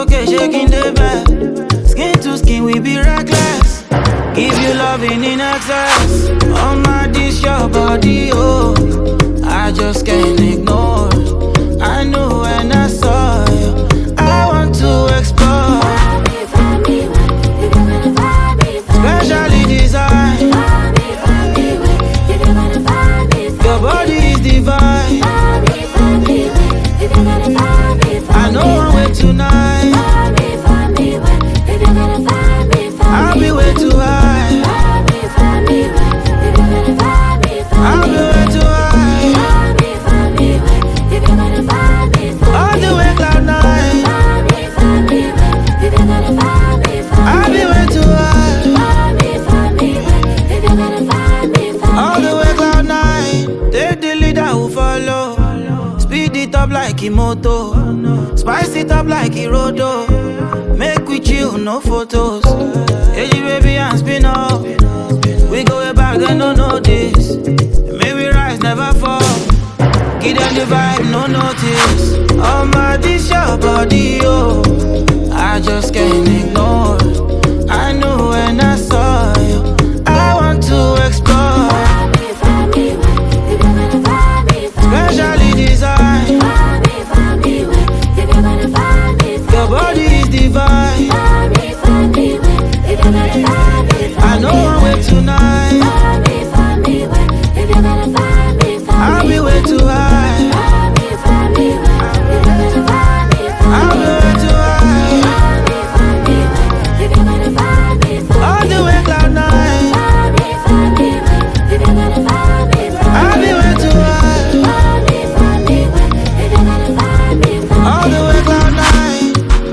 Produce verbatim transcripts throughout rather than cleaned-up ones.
okay, shaking the bed. Skin to skin, we be reckless. Give you loving in excess. On my dish, your body, oh. I just can't ignore. I knew when I saw you. I want to explore. Specially designed. Your body is divine. I know I'm way tonight. I'll be way too high. I'll be way too high. All the way cloud nine. I'll be way too high. All the way cloud nine. Take the leader who follow. Speed it up like Imoto. Spice it up like Irodo. Make we chill, no photos. Hey, baby, and spin up. We go way back, they don't know this. May we rise, never fall. Give them the vibe, no notice. Oh my, this your body, oh. I just can't ignore. I knew when I saw you. I want to explore. Specially designed. Your body is divine. I know I'm way tonight. I'll be way too high. I'll be way too high. All the way cloud nine. I'll be way too high. All the way cloud nine.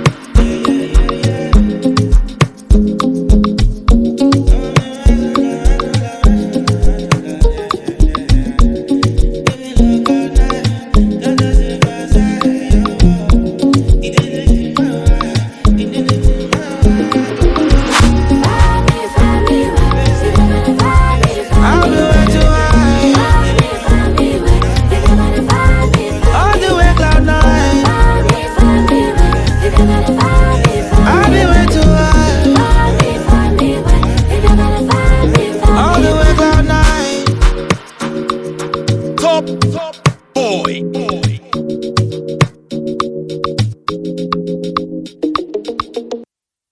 I'll be way too high. All the way cloud nine. I'll be way too high. All the way cloud nine. Top, top boy.